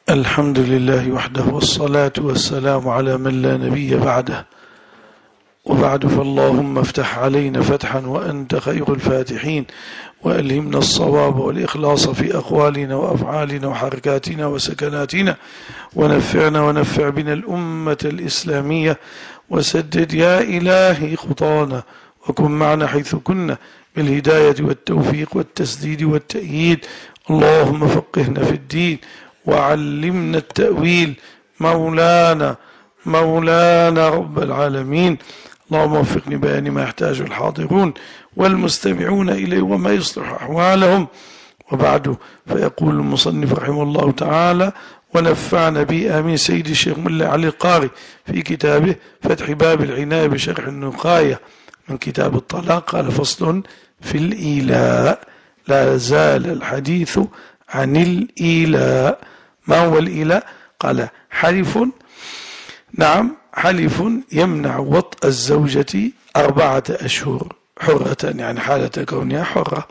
الحمد لله وحده والصلاة والسلام على من لا نبي بعده، وبعد فاللهم افتح علينا فتحا وأنت خير الفاتحين، وألهمنا الصواب والإخلاص في أقوالنا وأفعالنا وحركاتنا وسكناتنا، ونفعنا ونفع بنا الأمة الإسلامية، وسدد يا إلهي خطانا، وكن معنا حيث كنا بالهداية والتوفيق والتسديد والتأييد. اللهم فقهنا في الدين وعلمنا التأويل، مولانا رب العالمين. اللهم وفقني بيان ما يحتاج الحاضرون والمستمعون إليه وما يصلح أحوالهم. وبعد، فيقول المصنف رحمه الله تعالى: ونفعنا به آمين سيد الشيخ ملا علي القاري في كتابه فتح باب العناية بشرح النقاية من كتاب الطلاق. قال: فصل في الإيلاء. لا زال الحديث عن الإيلاء. ما هو الإيلاء؟ قال: حلف، نعم، حلف يمنع وطء الزوجة 4 أشهر حرة، يعني حالة كونها حرة،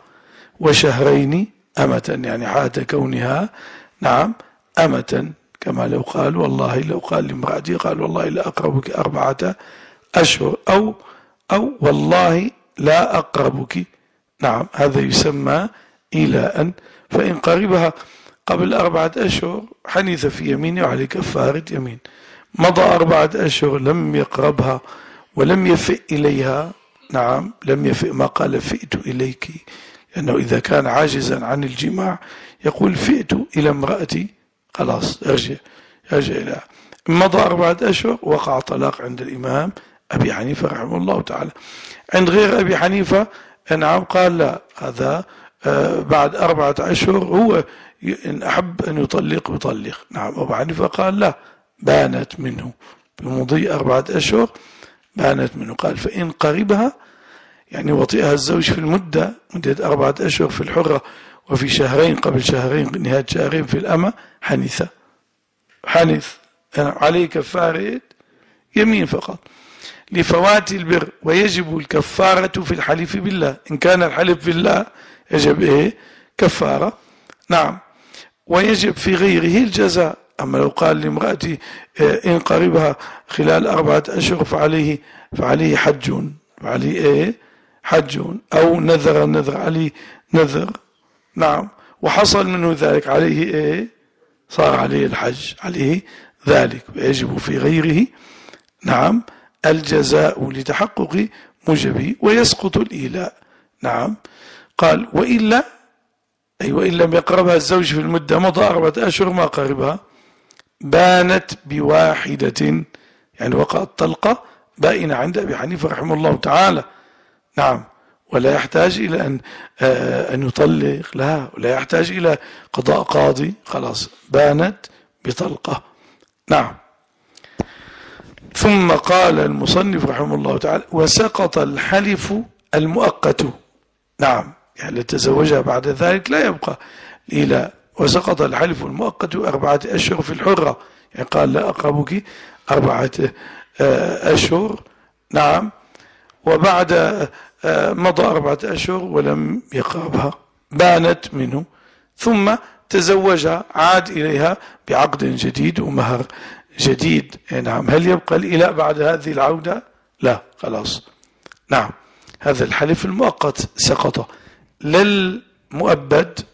وشهرين أمة، يعني حالة كونها، نعم، أمة، كما لو قال والله، لو قال لامرأتي قال والله لا أقربك 4 أشهر، أو والله لا أقربك، نعم، هذا يسمى إيلاء. فإن قربها قبل 4 أشهر حنث في يمينه وعليه كفارة يمين. مضى 4 أشهر لم يقربها ولم يفئ إليها، نعم، لم يفئ، ما قال فئت إليك، لأنه إذا كان عاجزا عن الجماع يقول فئت إلى امرأتي، خلاص يرجع إليها. مضى 4 أشهر وقع طلاق عند الإمام أبي حنيفة رحمه الله تعالى. عند غير أبي حنيفة، نعم، قال لا، هذا بعد 4 أشهر هو إن أحب أن يطلق. نعم، أبو حنيفة قال لا، بانت منه بمضي 4 أشهر، بانت منه. قال: فإن قربها، يعني وطئها الزوج في مدة 4 أشهر في الحرة، وفي شهرين قبل شهرين، نهاية شهرين في الأمة، حنث، يعني عليه كفارة يمين فقط لفوات البر. ويجب الكفارة في الحلف بالله، إن كان الحلف بالله يجب كفارة، نعم. ويجب في غيره الجزاء. أما لو قال لامرأتي إن قربها خلال 4 أشهر فعليه حج، أو نذر عليه نذر، نعم، وحصل منه ذلك، عليه صار عليه الحج، عليه ذلك. ويجب في غيره، نعم، الجزاء لتحقق موجبه، ويسقط الإيلاء، نعم. قال: وإن لم يقربها الزوج في المدة، مضى 4 أشهر ما قربها، بانت بواحدة، يعني وقعت طلقة بائنة عند أبي حنيفة رحمه الله تعالى، نعم. ولا يحتاج إلى أن يطلق، لا، ولا يحتاج إلى قضاء قاضي، خلاص بانت بطلقة، نعم. ثم قال المصنف رحمه الله تعالى: وسقط الحلف المؤقت، نعم، يعني تزوجها بعد ذلك لا يبقى إلى. وسقط الحلف المؤقت 4 أشهر في الحرة، يعني قال لا أقربك 4 أشهر، نعم، وبعد مضى 4 أشهر ولم يقربها، بانت منه، ثم تزوجها، عاد إليها بعقد جديد ومهر جديد، نعم. هل يبقى الإلاء بعد هذه العودة؟ لا، خلاص، نعم. هذا الحلف المؤقت سقط. للمؤبد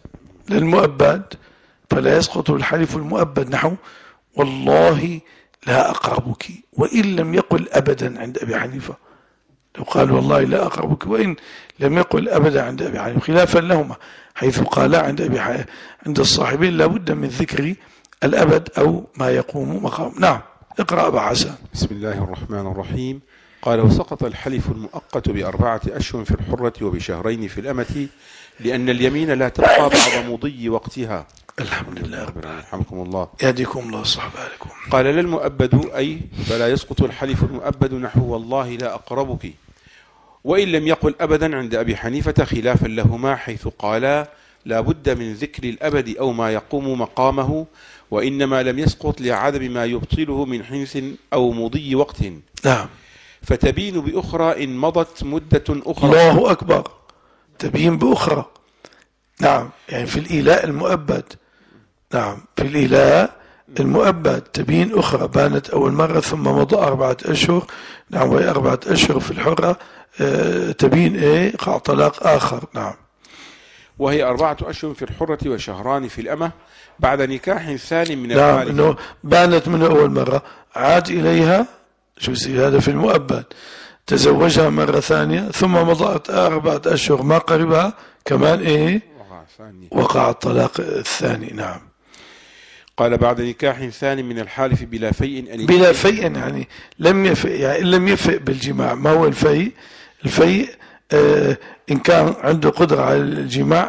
فلا يسقط الحلف المؤبد، نحو والله لا أقربك، وإن لم يقل أبدا عند أبي حنيفة. لو قال والله لا أقربك وإن لم يقل أبدا عند أبي حنيفة، خلافا لهما، حيث قال عند الصاحبين لابد من ذكر الأبد أو ما يقوم مقام. نعم، اقرأ أبا حسن. بسم الله الرحمن الرحيم. قال: وسقط الحلف المؤقت ب4 أشهر في الحرة وبشهرين في الأمة، لأن اليمين لا تبقى بعد مضي وقتها. الحمد لله رب العالمين، رحمكم الله، يهديكم الله صحبه عليكم. قال: لا المؤبد، أي فلا يسقط الحلف المؤبد، نحو والله لا أقربك، وإن لم يقل أبدا عند أبي حنيفة، خلافا لهما، حيث قالا لا بد من ذكر الأبد أو ما يقوم مقامه، وإنما لم يسقط لعدم ما يبطله من حنث أو مضي وقت، نعم، فتبين بأخرى إن مضت مدة أخرى. الله أكبر، تبين بأخرى، نعم، يعني في الإيلاء المؤبد، نعم، في الإيلاء المؤبد تبين أخرى بانت أول مرة ثم مضى 4 أشهر. نعم، وهي 4 أشهر في الحرة تبين قاع طلاق آخر. نعم. وهي 4 أشهر في الحرة وشهران في الأمة بعد نكاح ثاني من نعم، الحالف. إنه بانت من أول مرة، عاد إليها، شو يصير هذا في المؤبد، تزوجها مرة ثانية ثم مضت 4 أشهر ما قربها كمان وقع الطلاق الثاني. نعم. قال بعد نكاح ثاني من الحالف بلا فيء. بلا فيء يعني لم يفئ، يعني إن لم يفئ بالجماع. ما هو الفيء؟ الفيء إن كان عنده قدرة على الجماع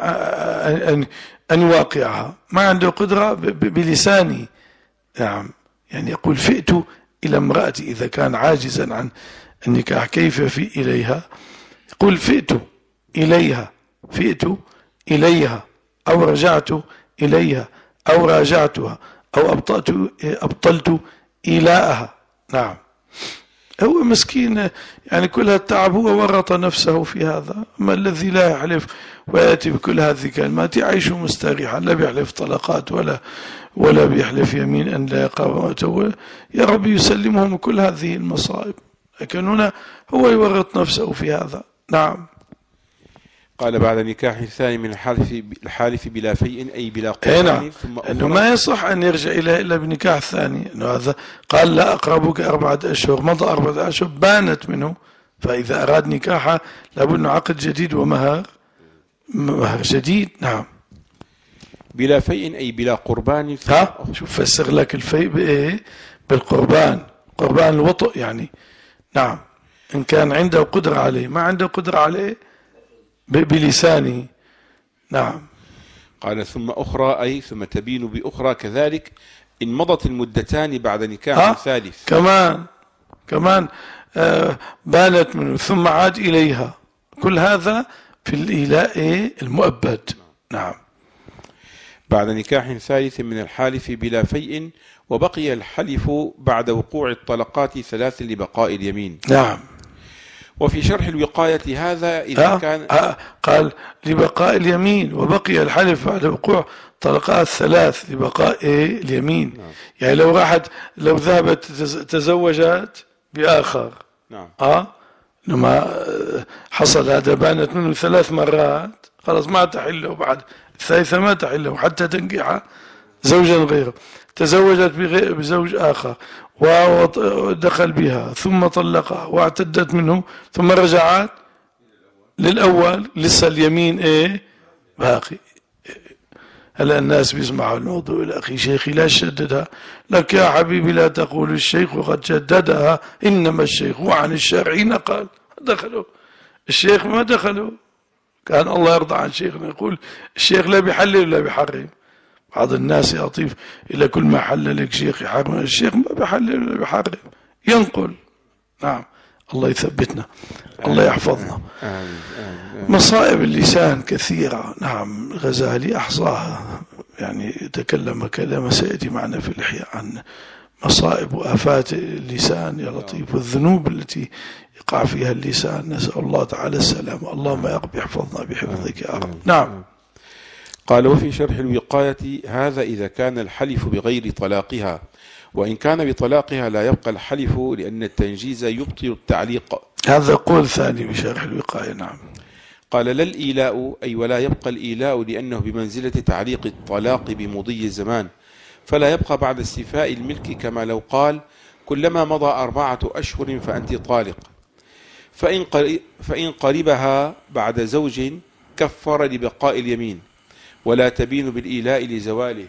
أن يواقعها، ما عنده قدرة بلسانه. نعم، يعني يقول فئت إلى امرأتي إذا كان عاجزا عن النكاح. كيف في إليها؟ يقول فئت إليها، فئت إليها، أو رجعت إليها، أو راجعتها، أو أبطلت إيلاءها. نعم. هو مسكين، يعني كل هالتعب هو ورط نفسه في هذا. أما الذي لا يحلف ويأتي بكل هذه الكلمات يعيش مستريحا، لا بيحلف طلقات ولا بيحلف يمين أن لا يقع، يا رب يسلمهم كل هذه المصائب. لكن هنا هو يورط نفسه في هذا. نعم. قال بعد نكاح ثاني من الحالف بلا فيء أي بلا قرآن. نعم. أنه ما يصح أن يرجع إليه إلا بنكاح ثاني. أنه هذا قال لا أقربك 4 أشهر، مضى 4 أشهر بانت منه، فإذا أراد نكاحه لابد أنه عقد جديد ومهر جديد. نعم. بلا فيء أي بلا قربان. شوف فسر لك الفيء بإيه؟ بالقربان، قربان الوطء يعني. نعم. إن كان عنده قدرة عليه، ما عنده قدرة عليه بلسانه. نعم. قال ثم أخرى أي ثم تبين بأخرى كذلك إن مضت المدتان بعد نكاح ثالث. كمان بانت منه ثم عاد إليها. كل هذا في الإيلاء المؤبد. نعم. بعد نكاح ثالث من الحالف بلا فيء وبقي الحلف بعد وقوع الطلقات 3 لبقاء اليمين. نعم. وفي شرح الوقاية هذا إذا كان قال لبقاء اليمين وبقي الحلف بعد وقوع طلقات 3 لبقاء اليمين. نعم. يعني لو ذهبت تزوجت بآخر. نعم. لما حصل هذا بانت منه 3 مرات، خلاص ما تحله بعد الثالثة، ما تحله حتى تنكح زوجا غيره. تزوجت بزوج آخر ودخل بها ثم طلقها واعتدت منه ثم رجعت للأول، لسه اليمين باقي. هلا الناس بيسمعوا الموضوع الأخي شيخي لا تشددها، لك يا حبيبي لا تقول الشيخ وقد شددها، إنما الشيخ وعن الشرع نقل. دخلوا الشيخ ما دخلوا. كان الله يرضى عن شيخنا يقول الشيخ لا بيحلل ولا بيحرم. بعض الناس يطيف إلى كل ما حل لك شيخ يحرم. الشيخ ما بيحلل ولا بيحرم، ينقل. نعم. الله يثبتنا، الله يحفظنا. مصائب اللسان كثيرة. نعم. الغزالي أحصاها، يعني تكلم كلام سيأتي معنا في الإحياء عن مصائب وآفات اللسان يا لطيف، والذنوب التي يقع فيها اللسان. نسأل الله تعالى السلامة. اللهم يا رب يحفظنا بحفظك يا رب. نعم. قال وفي شرح الوقاية هذا إذا كان الحلف بغير طلاقها، وإن كان بطلاقها لا يبقى الحلف لأن التنجيز يبطل التعليق. هذا قول ثاني بشرح الوقاية. نعم. قال لا الإيلاء أي ولا يبقى الإيلاء لأنه بمنزلة تعليق الطلاق بمضي الزمان، فلا يبقى بعد استيفاء الملك كما لو قال كلما مضى 4 أشهر فأنت طالق. فإن قربها بعد زوج كفر لبقاء اليمين ولا تبين بالإيلاء لزواله،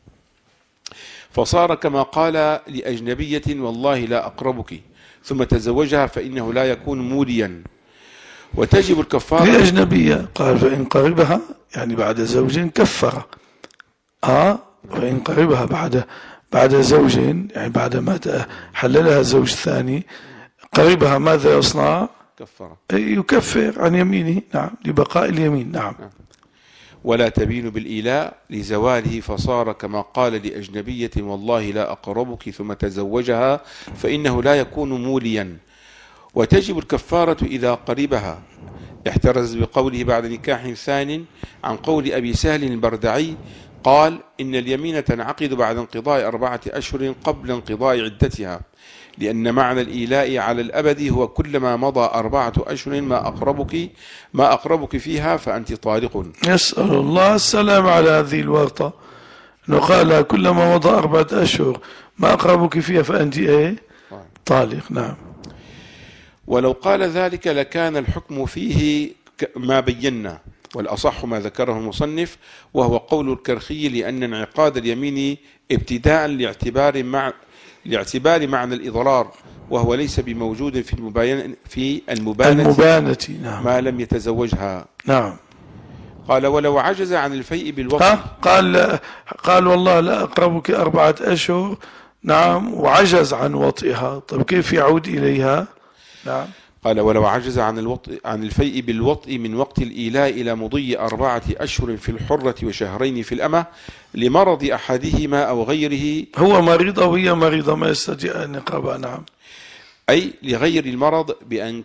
فصار كما قال لأجنبية والله لا أقربك ثم تزوجها فإنه لا يكون موليا وتجب الكفارة. لأجنبية قال فإن قربها يعني بعد زوج كفر. وإن قربها بعد زوج يعني بعد ما حللها زوج ثاني قربها ماذا يصنع؟ كفر، يكفر عن يمينه. نعم. لبقاء اليمين. نعم. ولا تبين بالإيلاء لزواله، فصار كما قال لأجنبية والله لا أقربك ثم تزوجها فإنه لا يكون موليا وتجب الكفارة إذا قربها. احترز بقوله بعد نكاح ثان عن قول أبي سهل البردعي قال إن اليمين تنعقد بعد انقضاء 4 أشهر قبل انقضاء عدتها، لأن معنى الإيلاء على الأبد هو كلما مضى 4 أشهر ما أقربك فيها فأنت طالق. يسأل الله السلام على هذه الورطة، أنه قال كلما مضى 4 أشهر ما أقربك فيها فأنت طالق. نعم. ولو قال ذلك لكان الحكم فيه ما بينا، والأصح ما ذكره المصنف وهو قول الكرخي، لأن انعقاد اليمين ابتداء لاعتبار معنى الإضرار، وهو ليس بموجود في المبانة نعم. ما لم يتزوجها. نعم. قال ولو عجز عن الفيء بالوطء، قال والله لا أقربك 4 أشهر، نعم، وعجز عن وطئها، طيب كيف يعود إليها؟ نعم. قال ولو عجز عن الفيء بالوطء من وقت الإيلاء إلى مضي 4 أشهر في الحرة و2 في الأمة لمرض أحدهما أو غيره، هو مريض أو هي مريضة ما يستطيع أن يقربها. نعم. أي لغير المرض بأن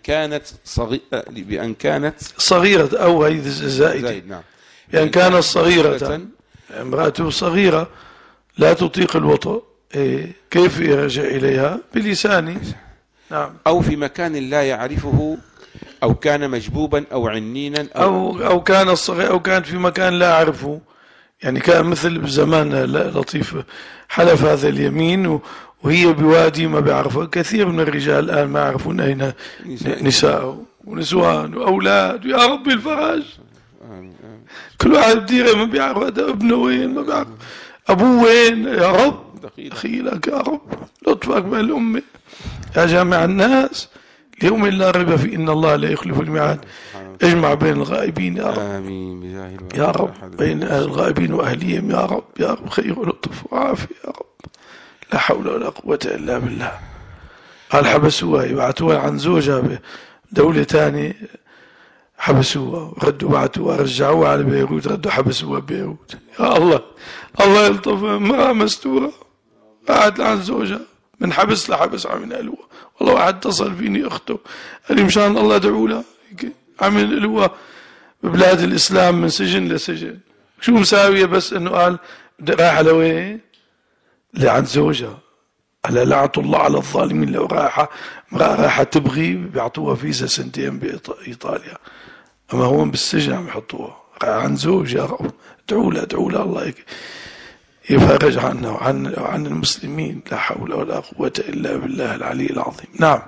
كانت صغيرة أو هي زائدة. نعم. بأن كانت صغيرة، امرأته صغيرة لا تطيق الوطء، كيف يرجع إليها؟ بلسانه. نعم. أو في مكان لا يعرفه، أو كان مجبوبا أو عنينا، أو كان صغير، أو كان في مكان لا يعرفه، يعني كان مثل بزمان لطيف حلف هذا اليمين وهي بوادي ما بيعرفه. كثير من الرجال الآن ما يعرفون أين نساء ونسوان وأولاد، يا رب الفرج. كل واحد بديره ما بيعرف هذا ابنه وين، ما بيعرف أبوه وين. يا رب دخيلك يا رب، لطفك بالأمة يا جامع الناس اليوم لا ريب فيه إن الله لا يخلف الميعاد. اجمع بين الغائبين يا رب. آمين يا رب، بين الغائبين وأهليهم يا رب، يا رب خير ولطف وعافية يا رب، لا حول ولا قوة إلا بالله. قال حبسوها، يبعثوها عن زوجها بدولة ثانية، حبسوها ردوا بعثوها، رجعوها على بيروت، ردوا حبسوها ببيروت. يا الله، الله يلطف، امرأة مستورة قاعد عن زوجها من حبس لحبس عم ينقلوها. والله واحد اتصل فيني أخته قال لي مشان الله ادعوا لها، عم ينقلوها ببلاد الإسلام من سجن لسجن. شو مساوية؟ بس إنه قال رايحة لوين؟ لعند زوجها. قال لعنة الله على الظالمين، لو رايحة تبغي بيعطوها فيزا 2 بإيطاليا، أما هون بالسجن عم يحطوها. عن زوج يا رب، ادعوا لها الله يفرج عنا وعن المسلمين، لا حول ولا قوة إلا بالله العلي العظيم. نعم.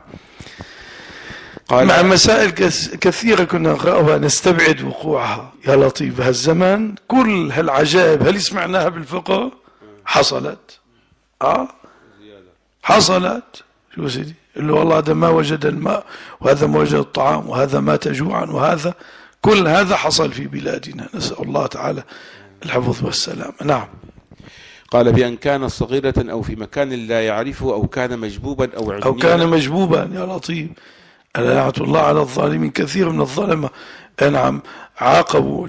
مع مسائل كثيرة كنا نقرأها نستبعد وقوعها. يا لطيف، هالزمن كل هالعجائب هل سمعناها بالفقه حصلت. حصلت. شو سيدي؟ اللي والله هذا ما وجد الماء، وهذا ما وجد الطعام، وهذا مات جوعا، وهذا كل هذا حصل في بلادنا، نسأل الله تعالى الحفظ والسلام. نعم. قال بأن كان صغيرة أو في مكان لا يعرفه، أو كان مجبوبا أو كان مجبوبا. يا لطيف، لعنة الله على الظالمين. كثير من الظلمة نعم عاقبوا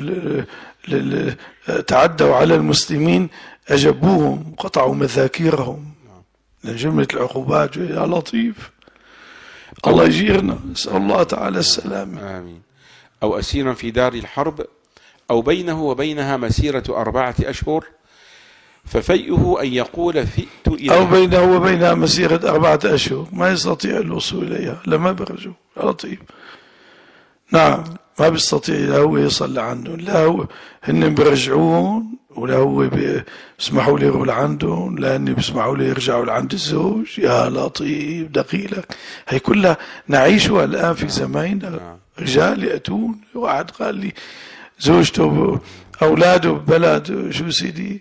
تعدوا على المسلمين، أجبوهم وقطعوا مذاكيرهم من جملة العقوبات. يا لطيف، الله يجيرنا، نسأل الله تعالى السلامة. آمين. أو أسيرا في دار الحرب، أو بينه وبينها مسيرة 4 أشهر، ففيئه أن يقول فئت إلى، أو بينه وبينها مسيرة 4 أشهر ما يستطيع الوصول إليها، لما برجوا. يا لطيف. نعم، ما بيستطيع، لا هو يصل لعندهم، لا هو هن بيرجعون، ولا هو بيسمحوا لي يروح لعندهم، لا هن بيسمحوا لي يرجعوا لعند الزوج. يا لطيف دقيلك، هي كلها نعيشها الآن في زماننا. رجال يأتون، واحد قال لي زوجته أولاده ببلد شو سيدي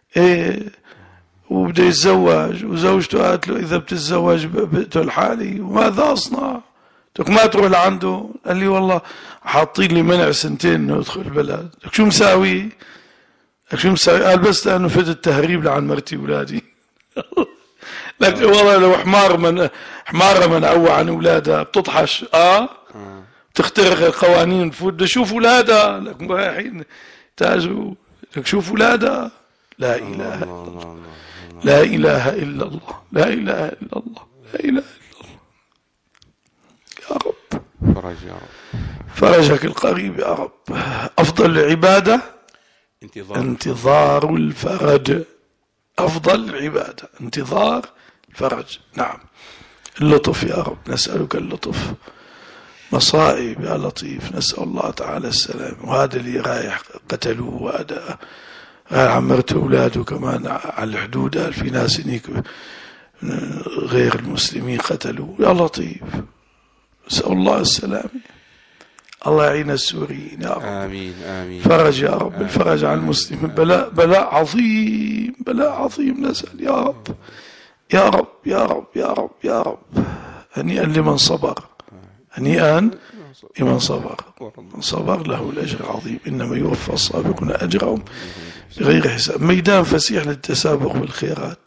وبده يتزوج، وزوجته قالت له إذا بتتزوج بقتل حالي، وماذا أصنع؟ قلت ما تروح لعنده. قال لي والله حاطين لي منع 2 إنه أدخل البلد. شو مساوي؟ قال بس لأنه فد التهريب لعن مرتي وولادي. لكن والله لو حمارة منعوه عن أولادها بتطحش تخترق القوانين، تفوت شوف أولادها، لكن رايحين تاجروا، شوف أولادها. لا إله إلا الله، لا إله إلا الله، لا إله إلا الله، لا إله إلا الله. يا رب فرج يا رب، فرجك القريب يا رب. أفضل العبادة انتظار الفرج أفضل العبادة، انتظار الفرج. نعم، اللطف يا رب، نسألك اللطف. مصائب يا لطيف، نسأل الله تعالى السلام. وهذا اللي رايح قتلوه، وهذا عمرت أولاده كمان على الحدود، قال في ناس هنيك غير المسلمين قتلوا. يا لطيف، نسأل الله السلامة. الله يعين السوريين يا رب. آمين آمين. فرج يا رب، الفرج عن المسلمين. بلاء عظيم، بلاء عظيم نزل يا رب يا رب يا رب يا رب يا رب. هنيئا لمن صبر، هنيئا لمن صبر، من صبر له الأجر العظيم، إنما يوفى الصابرون أجرهم بغير حساب. ميدان فسيح للتسابق بالخيرات،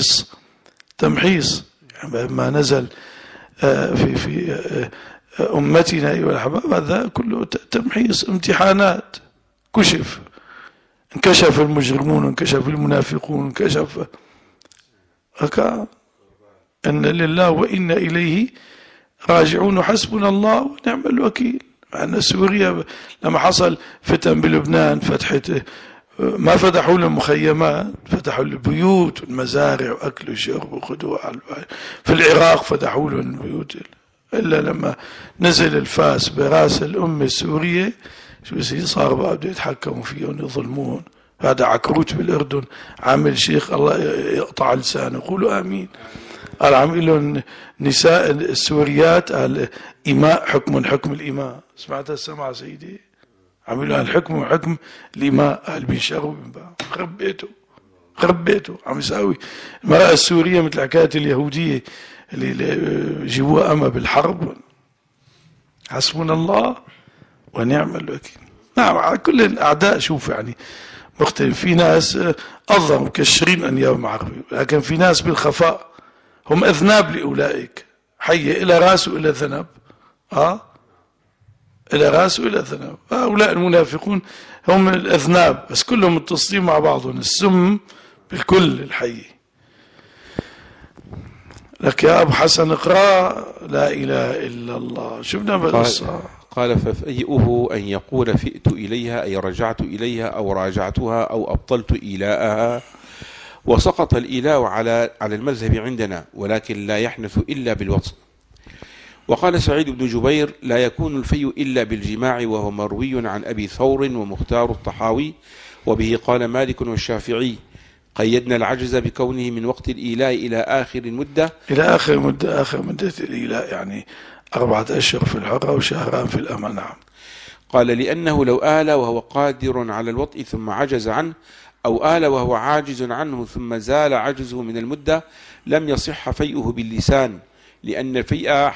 تمحيص يعني ما نزل في أمتنا أيها الأحباب، هذا كله تمحيص، امتحانات. انكشف المجرمون، انكشف المنافقون، انكشف أن لله وإنا إليه راجعون، حسبنا الله ونعم الوكيل. أن سوريا لما حصل فتن بلبنان، ما فتحوا لهم مخيمات، فتحوا البيوت والمزارع وأكل وشرب وخدوع. في العراق فتحوا لهم البيوت، إلا لما نزل الفاس براس الأمة السورية شو صار بقى بده يتحكموا فيهم يظلمون. هذا عكروت بالأردن عامل شيخ الله يقطع لسانه، قولوا آمين. قال عامل لهم نساء السوريات قال إماء حكم الإماء. سمعت السمع سيدي؟ عامل لهم الحكم حكم الإماء، قال بينشغوا خرب بيته عم يساوي. المرأة السورية مثل حكاية اليهودية اللي جيبوها أما بالحرب. حسبنا الله ونعم الوكيل. نعم، على كل الأعداء شوف يعني مختلف. في ناس أظهر مكشرين أنيابهم عربي، لكن في ناس بالخفاء هم أذناب لأولئك، حية إلى راس وإلى ذنب. إلى راس وإلى ذنب. هؤلاء المنافقون هم الأذناب، بس كلهم متصلين مع بعضهم، السم بالكل الحية. لك يا أبو حسن اقرأ لا إله إلا الله. شفنا بالقصة. قال ففيئه أن يقول فئت إليها أي رجعت إليها أو راجعتها أو أبطلت إيلاءها. وسقط الإيلاء على المذهب عندنا، ولكن لا يحنث إلا بالوطء. وقال سعيد بن جبير لا يكون الفيء إلا بالجماع، وهو مروي عن أبي ثور ومختار الطحاوي، وبه قال مالك والشافعي. قيدنا العجز بكونه من وقت الإيلاء إلى آخر المدة، آخر مدة الإيلاء يعني 4 أشهر في الحرة وشهران في الأمل. نعم. قال لأنه لو آل وهو قادر على الوطء ثم عجز عنه، أو آل وهو عاجز عنه ثم زال عجزه من المدة، لم يصح فيئه باللسان، لأن الفيء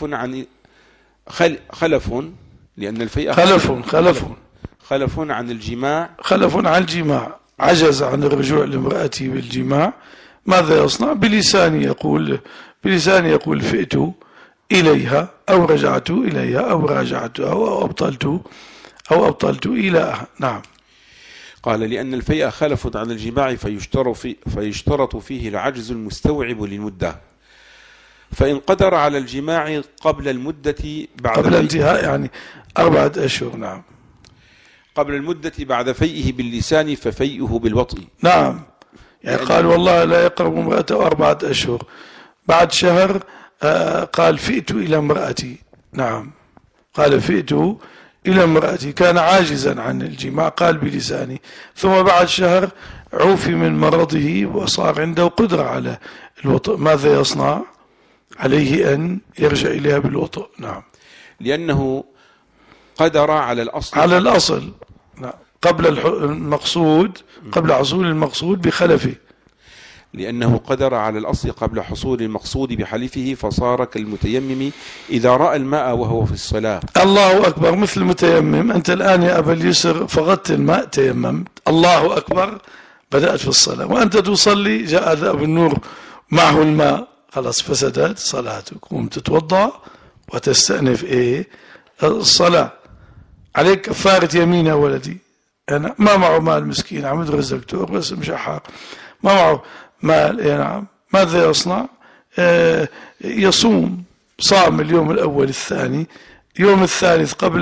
خلف عن الجماع. عجز عن الرجوع لامرأته بالجماع، ماذا يصنع؟ بلسانه يقول فئت إليها أو رجعت إليها أو راجعتها أو أبطلت إيلاءها. نعم. قال لأن الفيء خلف عن الجماع فيشترط فيه العجز المستوعب للمدة، فإن قدر على الجماع قبل المدة قبل انتهاء يعني 4 أشهر. نعم. قبل المدة بعد فيئه باللسان ففيئه بالوطء. نعم. يعني قال والله لا يقرب امرأته 4 أشهر، بعد شهر قال فئت إلى امرأتي. نعم، قال فئت إلى امرأتي، كان عاجزا عن الجماع قال بلسانه، ثم بعد شهر عوفي من مرضه وصار عنده قدرة على الوطء، ماذا يصنع؟ عليه أن يرجع إليها بالوطء. نعم. لأنه قدر على الأصل. نعم. قبل المقصود، قبل حصول المقصود بخلفه. لأنه قدر على الأصل قبل حصول المقصود بحلفه، فصار كالمتيمم إذا رأى الماء وهو في الصلاة. الله أكبر. مثل المتيمم، أنت الآن يا أبا اليسر فقدت الماء، تيممت، الله أكبر، بدأت في الصلاة، وأنت تصلي جاء ذا أبو النور معه الماء، خلاص فسدت صلاتك، قوم تتوضأ وتستأنف الصلاة. عليك كفارة يمين يا ولدي. أنا ما معه مال مسكين، عم يدرس دكتور بس مشحر، ما معه مال. نعم. ماذا يصنع؟ يصوم. صام اليوم الأول الثاني، يوم الثالث قبل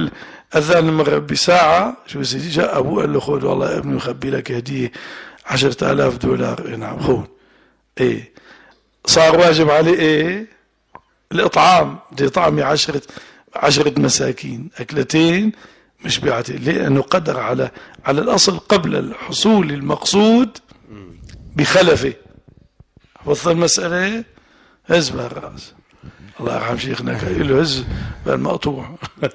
أذان المغرب بساعة، شو سيدي، جاء أبوه قال له خذ والله يا ابني مخبي لك هدية $10,000. نعم خذ. إيه صار واجب عليه إيه؟ الإطعام، بده يطعمي 10 مساكين أكلتين مش بيعتين، لأنه قدر على الأصل قبل الحصول المقصود بخلفه. حفظت المسألة؟ هز بها الرأس. الله يرحم شيخنا كان له هز بالمقطوع.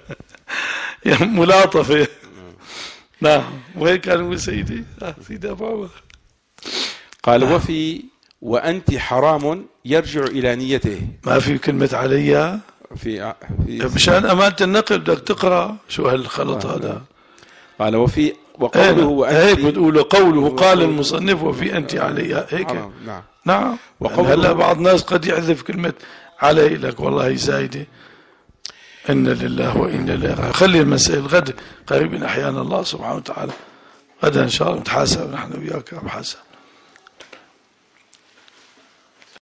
ملاطفة. نعم. وهيك كانوا سيدي سيدي أبو عمر. قال وأنت حرام يرجع إلى نيته. ما في كلمة عليا في مشان أمانة النقل بدك تقرأ شو هالخلط هذا. قال وقوله وأنت، هيك بتقول قوله قال المصنف وفي أنت عليها هيك. نعم. نعم. هلا بعض الناس قد يحذف كلمة علي لك والله زايدة. إن لله وإنا إليه راجعون. خلي المسائل غد قريبا أحيانا الله سبحانه وتعالى، غدا إن شاء الله نتحاسب نحن وياك أبو حسن.